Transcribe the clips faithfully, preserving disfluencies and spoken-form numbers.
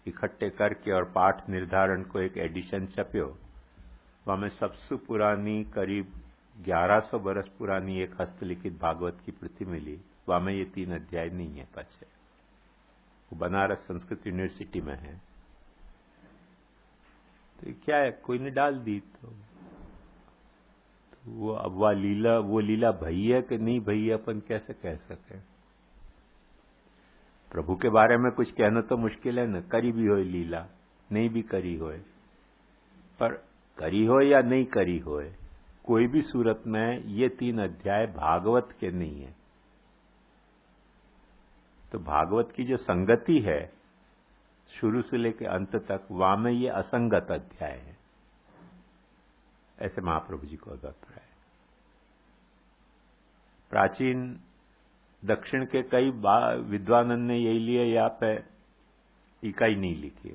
इकट्ठे करके और पाठ निर्धारण को एक एडिशन छप्यो। वहां सबसे पुरानी करीब ग्यारह सौ बरस पुरानी एक हस्तलिखित भागवत की प्रति मिली। वहां ये तीन अध्याय नहीं है पाछे। वो बनारस संस्कृत यूनिवर्सिटी में है। तो क्या है, कोई ने डाल दी तो, तो वो अब वह लीला वो लीला भई है कि नहीं भई है अपन कैसे कह सके। प्रभु के बारे में कुछ कहना तो मुश्किल है न। करी भी हो लीला, नहीं भी करी होए, पर करी हो या नहीं करी होए, कोई भी सूरत में ये तीन अध्याय भागवत के नहीं है। तो भागवत की जो संगति है शुरू से लेकर अंत तक, वहां में ये असंगत अध्याय है, ऐसे महाप्रभु जी को अभिप्राय। प्राचीन दक्षिण के कई विद्वानों ने यही लिए, यहाँ पे टीका ही नहीं लिखी।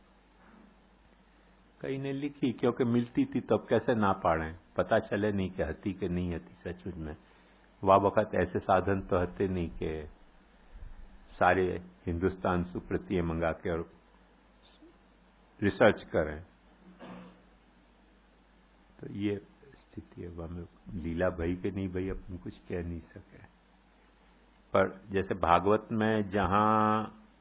कई ने लिखी क्योंकि मिलती थी तब कैसे ना पाड़ें, पता चले नहीं कि हती कि नहीं हती। सचमुच में वह वक्त ऐसे साधन तो हते नहीं कि सारे हिंदुस्तान सुप्रतिय मंगा के और रिसर्च करें। तो ये स्थिति है। वह में लीला भई के नहीं भई अपन कुछ कह नहीं सके। पर जैसे भागवत में जहां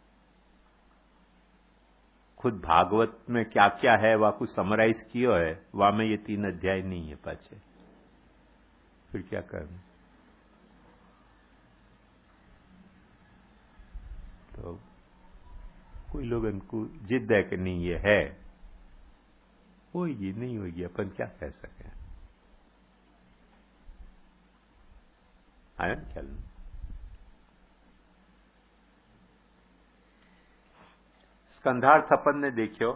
खुद भागवत में क्या क्या है वह कुछ समराइज किया है, वहां में ये तीन अध्याय नहीं है पाछे। फिर क्या करना। तो कोई लोग इनको जिद है कि नहीं ये है, होगी नहीं होगी, अपन क्या कह सके। आया ख्याल में। स्कंधार्थ अपन ने देखियो।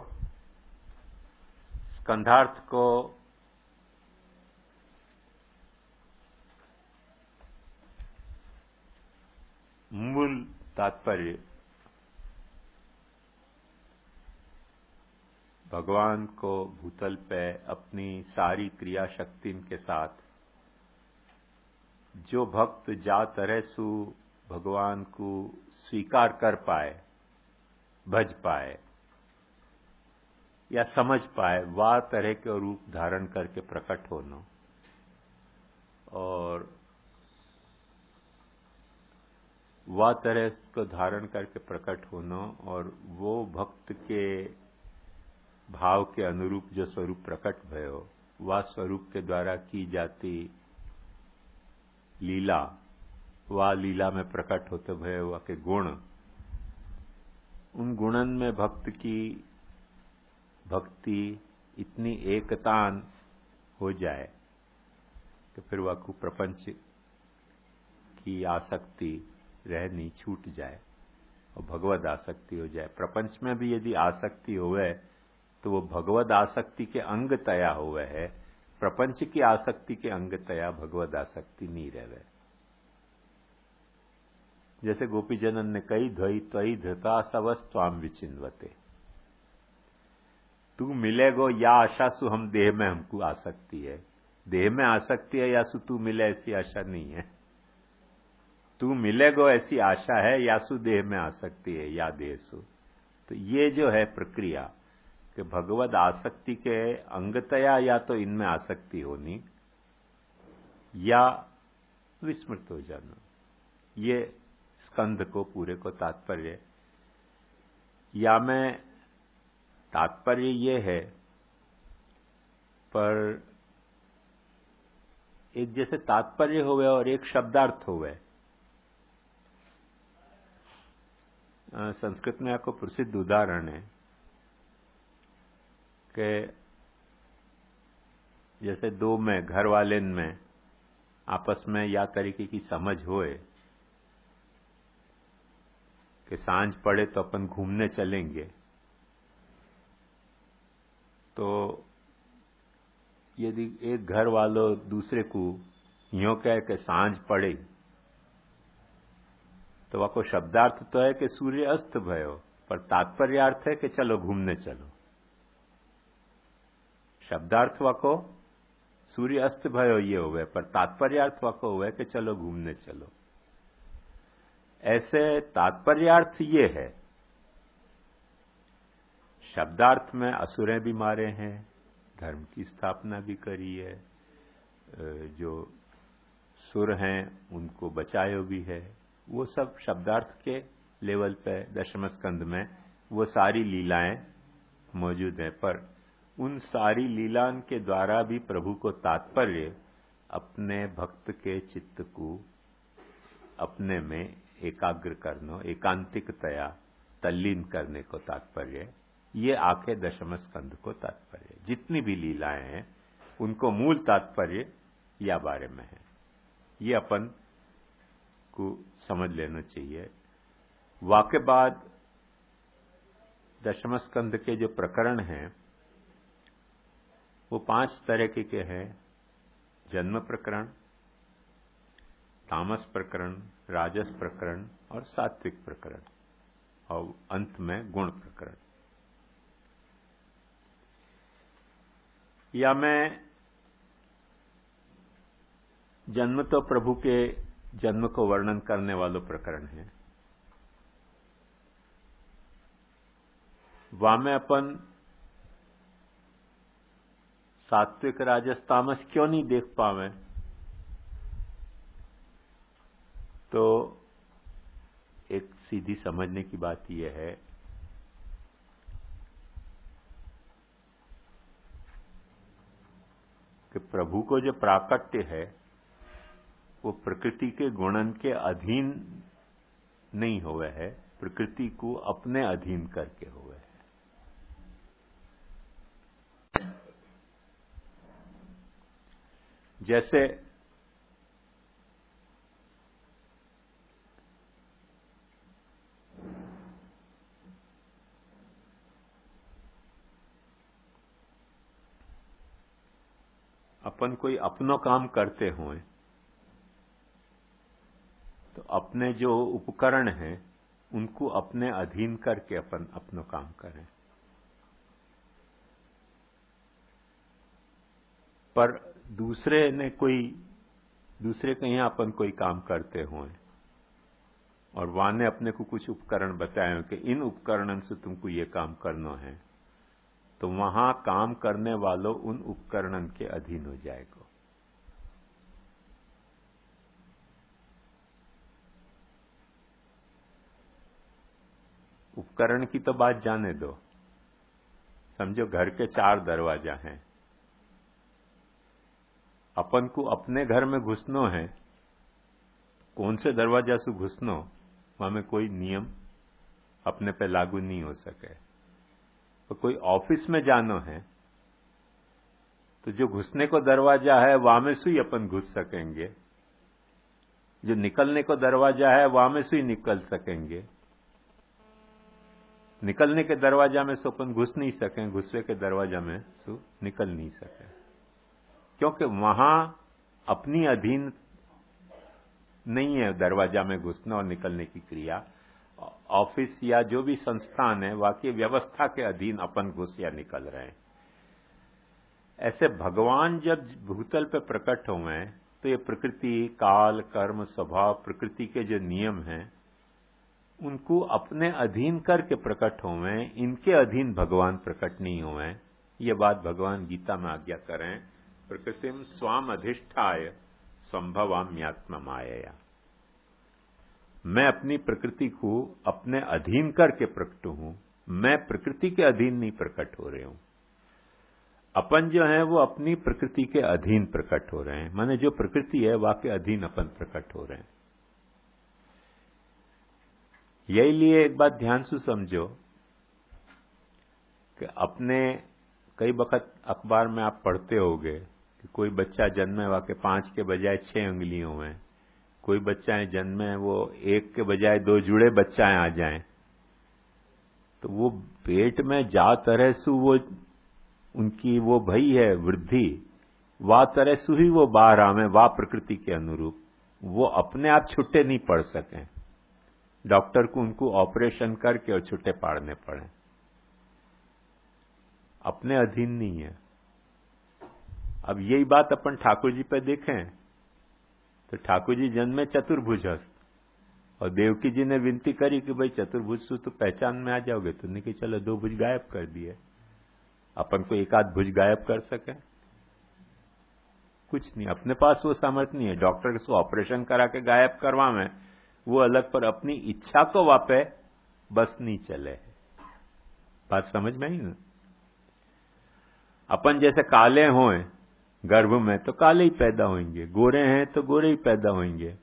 स्कंधार्थ को मूल तात्पर्य भगवान को भूतल पे अपनी सारी क्रिया शक्ति के साथ जो भक्त जा तरह सु भगवान को स्वीकार कर पाए, भज पाए या समझ पाए, वह तरह के रूप धारण करके प्रकट होना। और वह तरह को धारण करके प्रकट होना और वो भक्त के भाव के अनुरूप जो स्वरूप प्रकट भयो, वह स्वरूप के द्वारा की जाती लीला, वह लीला में प्रकट होते भय वह के गुण, उन गुणन में भक्त की भक्ति इतनी एकतान हो जाए कि फिर वह को प्रपंच की आसक्ति रहनी छूट जाए और भगवद आसक्ति हो जाए। प्रपंच में भी यदि आसक्ति होवे तो वो भगवद आसक्ति के अंग तया हुए है। प्रपंच की आसक्ति के अंग तया भगवद आसक्ति नहीं रहे। जैसे गोपीजनन ने कही, ध्वई त्वयि धृता सवस्त्वाम विचिन्वते। तू मिलेगो या आशा सु हम देह में हमको आसक्ति है। देह में आसक्ति है या सु तू मिले ऐसी आशा नहीं है। तू मिलेगो ऐसी आशा है या सु देह में आसक्ति है या देह सु। तो ये जो है प्रक्रिया कि भगवद आसक्ति के अंगतया या तो इनमें आसक्ति होनी या विस्मृत हो जाना, ये स्कंध को पूरे को तात्पर्य। या में तात्पर्य ये है, पर एक जैसे तात्पर्य होवे और एक शब्दार्थ होवे। संस्कृत में आपको प्रसिद्ध उदाहरण है कि जैसे दो में घर वाले में आपस में या तरीके की समझ होए कि सांझ पड़े तो अपन घूमने चलेंगे, तो यदि एक घर वालों दूसरे को यूं कहे कि सांझ पड़े, तो वह को शब्दार्थ तो है कि सूर्य अस्त भयो, पर तात्पर्यार्थ है कि चलो घूमने चलो। शब्दार्थ वा को सूर्य अस्त भयो ये हुए, पर तात्पर्यार्थ वा को हुए कि चलो घूमने चलो। ऐसे तात्पर्यार्थ ये है शब्दार्थ में असुरें भी मारे हैं, धर्म की स्थापना भी करी है, जो सुर हैं उनको बचायो भी है। वो सब शब्दार्थ के लेवल पे दशम स्कंद में वो सारी लीलाएं मौजूद हैं, पर उन सारी लीलाओं के द्वारा भी प्रभु को तात्पर्य अपने भक्त के चित्त को अपने में एकाग्र करना, एकांतिकतया तल्लीन करने को तात्पर्य, ये आके दशम स्कंद को तात्पर्य। जितनी भी लीलाएं हैं उनको मूल तात्पर्य या बारे में है, ये अपन को समझ लेना चाहिए। वाक्य बाद दशम स्कंद के जो प्रकरण हैं वो पांच तरह के, के हैं। जन्म प्रकरण, तामस प्रकरण, राजस प्रकरण और सात्विक प्रकरण, और अंत में गुण प्रकरण। या मैं जन्म तो प्रभु के जन्म को वर्णन करने वालों प्रकरण है, वहां में अपन सात्विक राजस तामस क्यों नहीं देख पावे, तो एक सीधी समझने की बात यह है कि प्रभु को जो प्राकट्य है वो प्रकृति के गुणन के अधीन नहीं हुए है, प्रकृति को अपने अधीन करके हुए है। जैसे अपन कोई अपनो काम करते हुए तो अपने जो उपकरण हैं उनको अपने अधीन करके अपन अपनो काम करें, पर दूसरे ने कोई दूसरे के यहाँ अपन कोई काम करते हुए और वहां ने अपने को कुछ उपकरण बताए कि इन उपकरणों से तुमको ये काम करना है, तो वहां काम करने वालों उन उपकरणों के अधीन हो जाएगा। उपकरण की तो बात जाने दो, समझो घर के चार दरवाजा हैं, अपन को अपने घर में घुसनो है, कौन से दरवाजा से घुसनो वहां में कोई नियम अपने पे लागू नहीं हो सके। तो कोई ऑफिस में जानो है तो जो घुसने को दरवाजा है वहां में से ही अपन घुस सकेंगे, जो निकलने को दरवाजा है वहां में से ही निकल सकेंगे। निकलने के दरवाजा में से अपन घुस नहीं सकें, घुसवे के दरवाजा में से निकल नहीं सके, क्योंकि वहां अपनी अधीन नहीं है दरवाजा में घुसना और निकलने की क्रिया। ऑफिस या जो भी संस्थान है वाकई व्यवस्था के अधीन अपन घुस या निकल रहे हैं। ऐसे भगवान जब भूतल पे प्रकट हुए हैं तो ये प्रकृति, काल, कर्म, स्वभाव, प्रकृति के जो नियम हैं उनको अपने अधीन करके प्रकट हुए हैं, इनके अधीन भगवान प्रकट नहीं हुए हैं। ये बात भगवान गीता में आज्ञा करें, प्रकृतिम स्वाम अधिष्ठाय संभवाम्यात्मा माया। मैं अपनी प्रकृति को अपने अधीन करके प्रकट हूं, मैं प्रकृति के अधीन नहीं प्रकट हो रहे हूं। अपन जो है वो अपनी प्रकृति के अधीन प्रकट हो रहे हैं, माने जो प्रकृति है वह के अधीन अपन प्रकट हो रहे हैं। यही लिए एक बात ध्यान से समझो कि अपने कई वक्त अखबार में आप पढ़ते होंगे कि कोई बच्चा जन्मे वा के पांच के बजाय छह उंगलियों में, कोई बच्चाएं जन्मे वो एक के बजाय दो जुड़े बच्चाएं आ जाएं, तो वो पेट में जा तरह से वो उनकी वो भई है वृद्धि, वा तरह से ही वो बाहर आवे, वा प्रकृति के अनुरूप वो अपने आप छुट्टे नहीं पड़ सकें। डॉक्टर को उनको ऑपरेशन करके और छुट्टे पाड़ने पड़े, अपने अधीन नहीं है। अब यही बात अपन ठाकुर जी पे देखें तो ठाकुर जी जन्मे चतुर्भुजस्थ और देवकी जी ने विनती करी कि भाई चतुर्भुज तो पहचान में आ जाओगे, तो नहीं कि चलो दो भुज गायब कर दिए, अपन को एक आध भुज गायब कर सके, कुछ नहीं, अपने पास वो सामर्थ्य नहीं है। डॉक्टर को ऑपरेशन करा के गायब करवा में वो अलग, पर अपनी इच्छा को वापे बस नहीं चले। बात समझ में आई ना? अपन जैसे काले हों गर्भ में तो काले ही पैदा होंगे, गोरे हैं तो गोरे ही पैदा होंगे।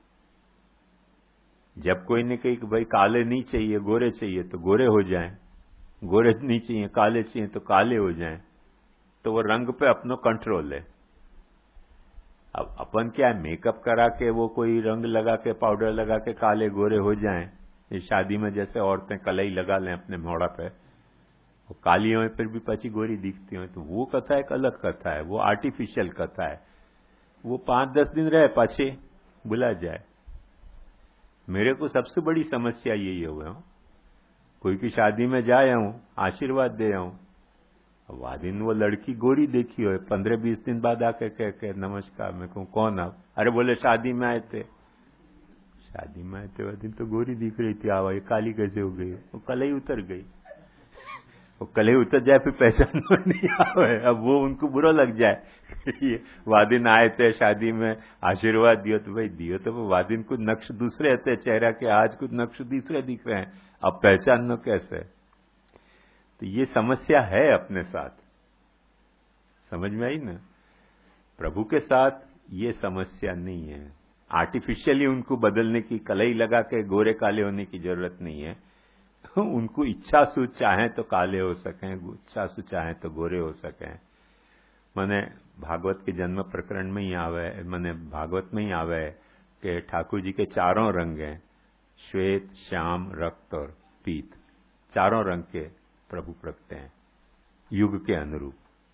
जब कोई ने कही कि भाई काले नहीं चाहिए गोरे चाहिए तो गोरे हो जाएं, गोरे नहीं चाहिए काले चाहिए तो काले हो जाएं, तो वो रंग पे अपनो कंट्रोल है। अब अपन क्या है, मेकअप करा के वो कोई रंग लगा के पाउडर लगा के काले गोरे हो जाएं, ये शादी में जैसे औरतें कलई लगा लें अपने मोड़ा पे, वो काली हो फिर भी पची गोरी दिखती हो, तो वो कथा एक अलग कथा है, वो आर्टिफिशियल कथा है। वो पांच दस दिन रहे पाछे बुला जाए। मेरे को सबसे बड़ी समस्या यही हुआ हूं, कोई की शादी में जाया हूं, आशीर्वाद दे आऊं, वादिन वो लड़की गोरी देखी हो, पंद्रह बीस दिन बाद आके कह के नमस्कार, मैं कहूं कौन आप? अरे बोले शादी में आए थे। शादी में आए थे वो दिन तो गोरी दिख रही थी, आवा ये काली कैसे हो गई? वो कल ही उतर गई। वो कल ही उतर जाए फिर पहचान में नहीं आवे, अब वो उनको बुरा लग जाए ये वादिन आए थे शादी में आशीर्वाद दियो, तो भाई दियो तो वो वादिन कुछ नक्श दूसरे थे चेहरा के, आज कुछ नक्श दूसरे दिख रहे हैं, अब पहचानना कैसे? तो ये समस्या है अपने साथ, समझ में आई ना? प्रभु के साथ ये समस्या नहीं है। आर्टिफिशियली उनको बदलने की, कलई लगा के गोरे काले होने की जरूरत नहीं है। उनको इच्छा सु चाहे तो काले हो सकें, इच्छा सु चाहे तो गोरे हो सकें। मैंने भागवत के जन्म प्रकरण में ही आवे, मैंने भागवत में ही आवे कि ठाकुर जी के चारों रंग हैं, श्वेत श्याम रक्त और पीत, चारों रंग के प्रभु प्रकट हैं युग के अनुरूप।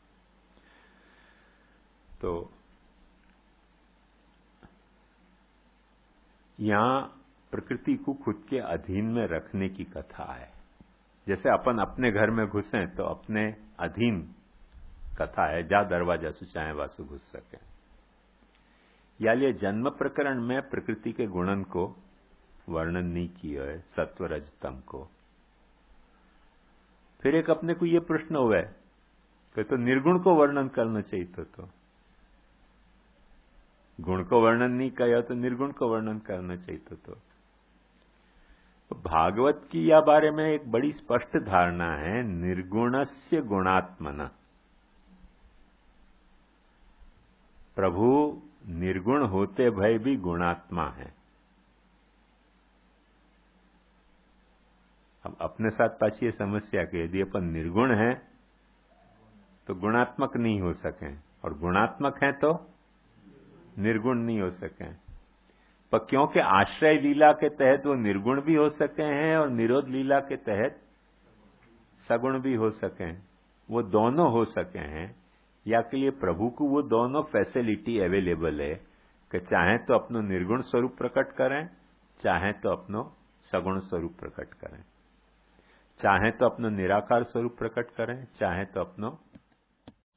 तो यहां प्रकृति को खुद के अधीन में रखने की कथा है। जैसे अपन अपने घर में घुसे तो अपने अधीन कथा है, जा दरवाजा से चाहे वासु घुस सके। या लिए जन्म प्रकरण में प्रकृति के गुणन को वर्णन नहीं किया है, सत्व रजतम को। फिर एक अपने को ये प्रश्न हुआ है कि तो निर्गुण को वर्णन करना चाहिए तो, तो गुण को वर्णन नहीं किया तो निर्गुण को वर्णन करना चाहिए तो, तो तो भागवत की या बारे में एक बड़ी स्पष्ट धारणा है, निर्गुणस्य गुणात्मना। प्रभु निर्गुण होते भय भी गुणात्मा है। अब अपने साथ पाछी ये समस्या कि यदि अपन निर्गुण है तो गुणात्मक नहीं हो सके, और गुणात्मक है तो निर्गुण नहीं हो सके। पर क्योंकि आश्रय लीला के तहत वो निर्गुण भी हो सके हैं और निरोध लीला के तहत सगुण भी हो सके हैं, वो दोनों हो सके हैं, या के लिए प्रभु को वो दोनों फैसिलिटी अवेलेबल है कि चाहे तो अपनो निर्गुण स्वरूप प्रकट करें, चाहे तो अपनो सगुण स्वरूप प्रकट करें, चाहे तो अपनो निराकार स्वरूप प्रकट करें, चाहे तो अपनो